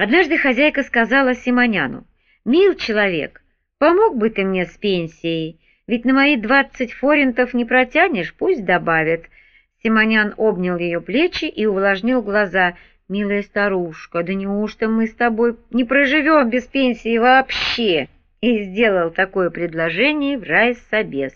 Однажды хозяйка сказала Симоняну: «Мил человек, помог бы ты мне с пенсией, ведь на мои 20 форинтов не протянешь, пусть добавят». Симонян обнял ее плечи и увлажнил глаза. «Милая старушка, да неужто мы с тобой не проживем без пенсии вообще?» И сделал такое предложение враз собес.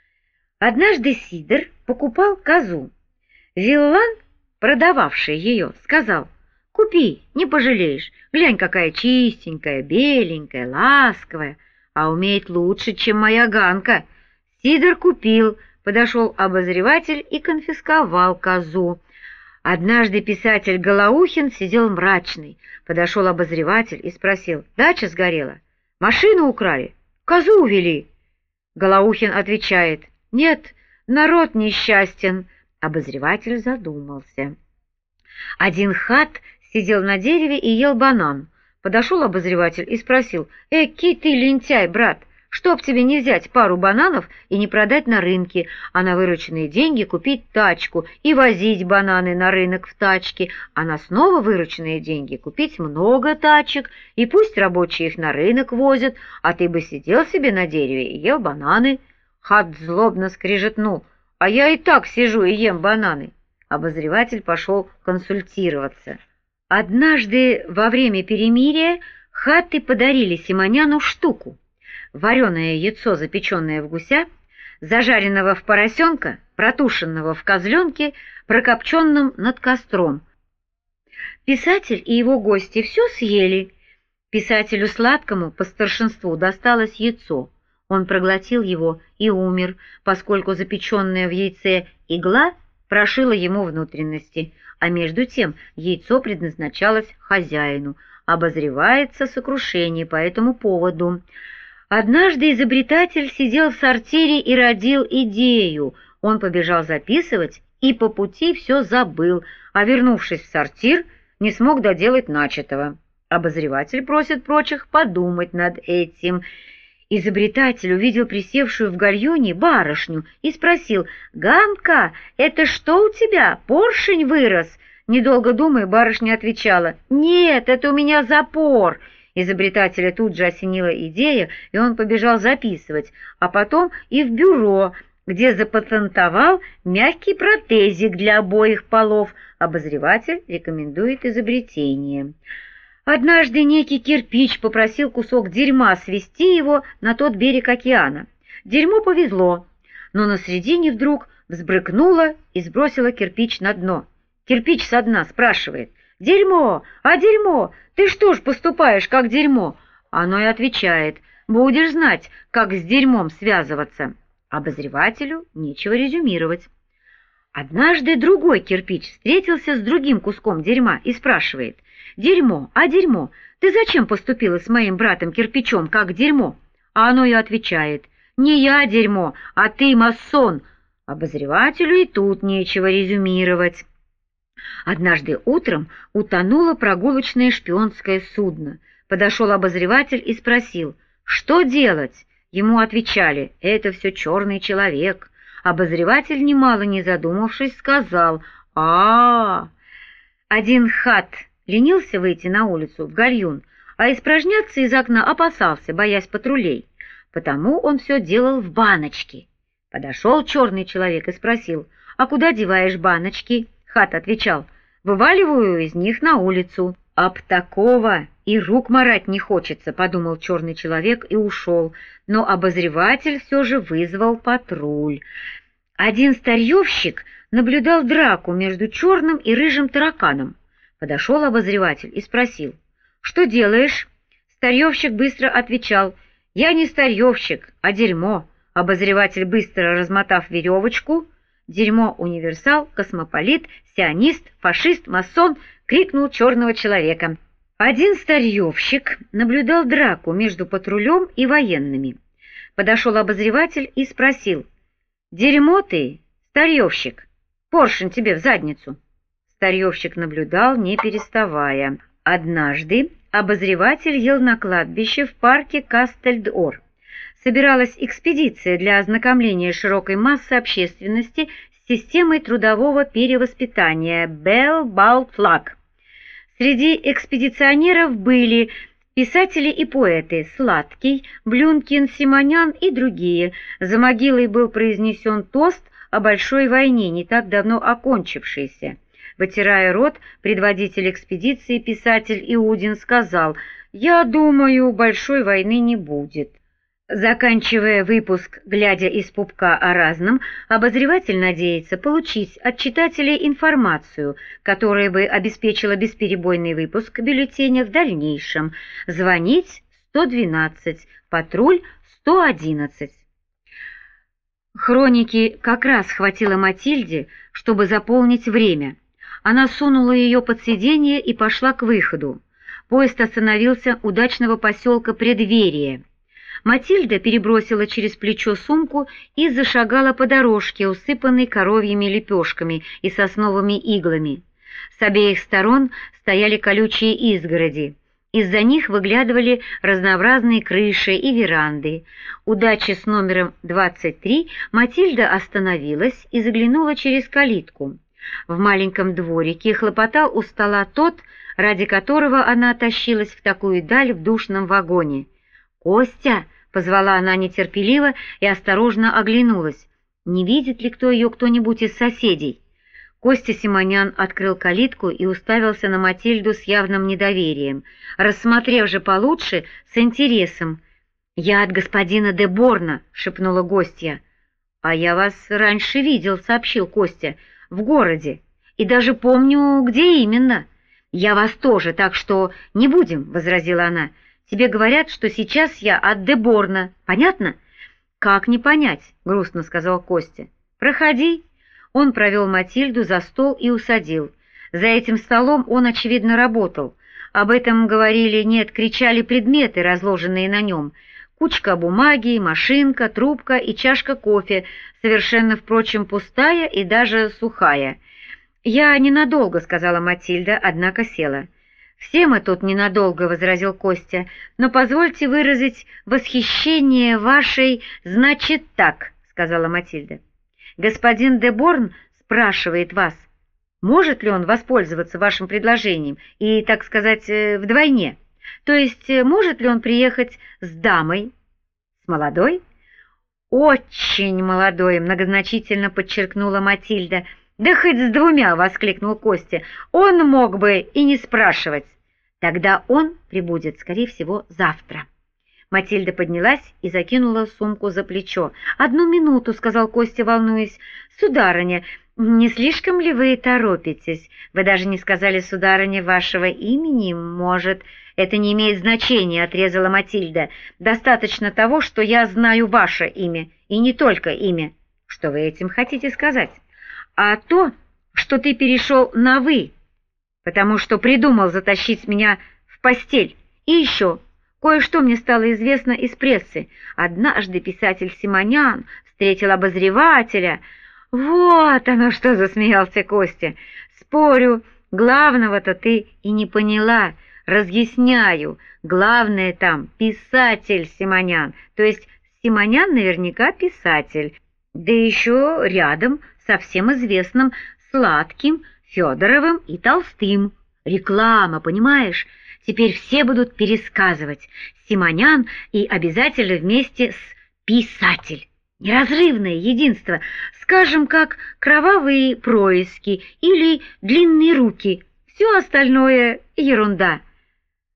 Однажды Сидор покупал козу. Виллан, продававший ее, сказал: «Купи, не пожалеешь, глянь, какая чистенькая, беленькая, ласковая, а умеет лучше, чем моя Ганка». Сидор купил, подошел обозреватель и конфисковал козу. Однажды писатель Голоухин сидел мрачный, подошел обозреватель и спросил: «Дача сгорела? Машину украли? Козу увели?» Голоухин отвечает: «Нет, народ несчастен». Обозреватель задумался. Один хат сидел на дереве и ел банан. Подошел обозреватель и спросил: «Эки ты лентяй, брат, чтоб тебе не взять пару бананов и не продать на рынке, а на вырученные деньги купить тачку и возить бананы на рынок в тачке, а на снова вырученные деньги купить много тачек, и пусть рабочие их на рынок возят, а ты бы сидел себе на дереве и ел бананы». Хат злобно скрежетнул: «А я и так сижу и ем бананы». Обозреватель пошел консультироваться. Однажды во время перемирия хаты подарили Симоняну штуку: вареное яйцо, запеченное в гуся, зажаренного в поросенка, протушенного в козленке, прокопченном над костром. Писатель и его гости все съели. Писателю сладкому по старшинству досталось яйцо. Он проглотил его и умер, поскольку запеченная в яйце игла прошила ему внутренности, а между тем яйцо предназначалось хозяину. Обозревается сокрушение по этому поводу. Однажды изобретатель сидел в сортире и родил идею. Он побежал записывать и по пути все забыл, а вернувшись в сортир, не смог доделать начатого. Обозреватель просит прочих подумать над этим. Изобретатель увидел присевшую в гальюне барышню и спросил: «Ганка, это что у тебя, поршень вырос?» Недолго думая, барышня отвечала: «Нет, это у меня запор». Изобретателя тут же осенила идея, и он побежал записывать, а потом и в бюро, где запатентовал мягкий протезик для обоих полов. Обозреватель рекомендует изобретение. Однажды некий кирпич попросил кусок дерьма свезти его на тот берег океана. Дерьмо повезло, но на середине вдруг взбрыкнуло и сбросило кирпич на дно. Кирпич со дна спрашивает: «Дерьмо, а дерьмо, ты что ж поступаешь как дерьмо?» Оно и отвечает: «Будешь знать, как с дерьмом связываться». Обозревателю нечего резюмировать. Однажды другой кирпич встретился с другим куском дерьма и спрашивает: «Дерьмо, а дерьмо, ты зачем поступила с моим братом кирпичом как дерьмо?» А оно и отвечает: «Не я дерьмо, а ты масон». Обозревателю и тут нечего резюмировать. Однажды утром утонуло прогулочное шпионское судно. Подошел обозреватель и спросил: «Что делать?» Ему отвечали: «Это все черный человек». Обозреватель, немало не задумавшись, сказал: Один хат ленился выйти на улицу в гальюн, а испражняться из окна опасался, боясь патрулей. Потому он все делал в баночке. Подошел черный человек и спросил: «А куда деваешь баночки?» Хат отвечал: «Вываливаю из них на улицу». «Об такого и рук марать не хочется», — подумал черный человек и ушел. Но обозреватель все же вызвал патруль. Один старьевщик наблюдал драку между черным и рыжим тараканом. Подошел обозреватель и спросил: «Что делаешь?» Старьевщик быстро отвечал: «Я не старьевщик, а дерьмо». Обозреватель, быстро размотав веревочку: «Дерьмо, универсал, космополит, сионист, фашист, масон!» — крикнул черного человека. Один старьевщик наблюдал драку между патрулем и военными. Подошел обозреватель и спросил: «Дерьмо ты, старьевщик, поршень тебе в задницу». Старьевщик наблюдал, не переставая. Однажды обозреватель ел на кладбище в парке Кастельдор. Собиралась экспедиция для ознакомления широкой массы общественности с системой трудового перевоспитания Белл-Балт-Флаг. Среди экспедиционеров были писатели и поэты Сладкий, Блюнкин, Симонян и другие. За могилой был произнесен тост о большой войне, не так давно окончившейся. Вытирая рот, предводитель экспедиции, писатель Иудин, сказал: «Я думаю, большой войны не будет». Заканчивая выпуск, глядя из пупка о разном, обозреватель надеется получить от читателей информацию, которая бы обеспечила бесперебойный выпуск бюллетеня в дальнейшем. Звонить 112, патруль 111. Хроники как раз хватило Матильде, чтобы заполнить время. Она сунула ее под сиденье и пошла к выходу. Поезд остановился у дачного поселка Предверие. Матильда перебросила через плечо сумку и зашагала по дорожке, усыпанной коровьими лепешками и сосновыми иглами. С обеих сторон стояли колючие изгороди. Из-за них выглядывали разнообразные крыши и веранды. У дачи с номером 23 Матильда остановилась и заглянула через калитку. В маленьком дворике хлопотал у стола тот, ради которого она тащилась в такую даль в душном вагоне. «Костя!» — позвала она нетерпеливо и осторожно оглянулась. Не видит ли кто-нибудь из соседей? Костя Симонян открыл калитку и уставился на Матильду с явным недоверием, рассмотрев же получше, с интересом. «Я от господина де Борна», — шепнула гостья. «А я вас раньше видел», — сообщил Костя, — «в городе, и даже помню, где именно». «Я вас тоже, так что не будем», — возразила она. «Тебе говорят, что сейчас я от де Борна. Понятно?» «Как не понять?» — грустно сказал Костя. «Проходи». Он провел Матильду за стол и усадил. За этим столом он, очевидно, работал. Об этом говорили, нет, кричали предметы, разложенные на нем. Кучка бумаги, машинка, трубка и чашка кофе, совершенно, впрочем, пустая и даже сухая. «Я ненадолго», — сказала Матильда, однако села. «Все мы тут ненадолго», — возразил Костя, — «но позвольте выразить восхищение вашей...» «Значит так», — сказала Матильда. «Господин де Борн спрашивает вас, может ли он воспользоваться вашим предложением и, так сказать, вдвойне? То есть, может ли он приехать с дамой?» «С молодой?» «Очень молодой», — многозначительно подчеркнула Матильда. «Да хоть с двумя!» — воскликнул Костя. «Он мог бы и не спрашивать. Тогда он прибудет, скорее всего, завтра». Матильда поднялась и закинула сумку за плечо. «Одну минуту», — сказал Костя, волнуясь. «Сударыня, не слишком ли вы торопитесь? Вы даже не сказали, сударыня, вашего имени, может...» «Это не имеет значения», — отрезала Матильда. «Достаточно того, что я знаю ваше имя, и не только имя». «Что вы этим хотите сказать?» «А то, что ты перешел на «вы», потому что придумал затащить меня в постель. И еще, кое-что мне стало известно из прессы. Однажды писатель Симонян встретил обозревателя». «Вот оно что!» — засмеялся Костя. «Спорю, главного-то ты и не поняла. Разъясняю, главное там писатель Симонян, то есть Симонян наверняка писатель, да еще рядом со всем известным Сладким, Федоровым и Толстым. Реклама, понимаешь? Теперь все будут пересказывать Симонян и обязательно вместе с писатель. Неразрывное единство, скажем, как кровавые происки или длинные руки. Все остальное ерунда».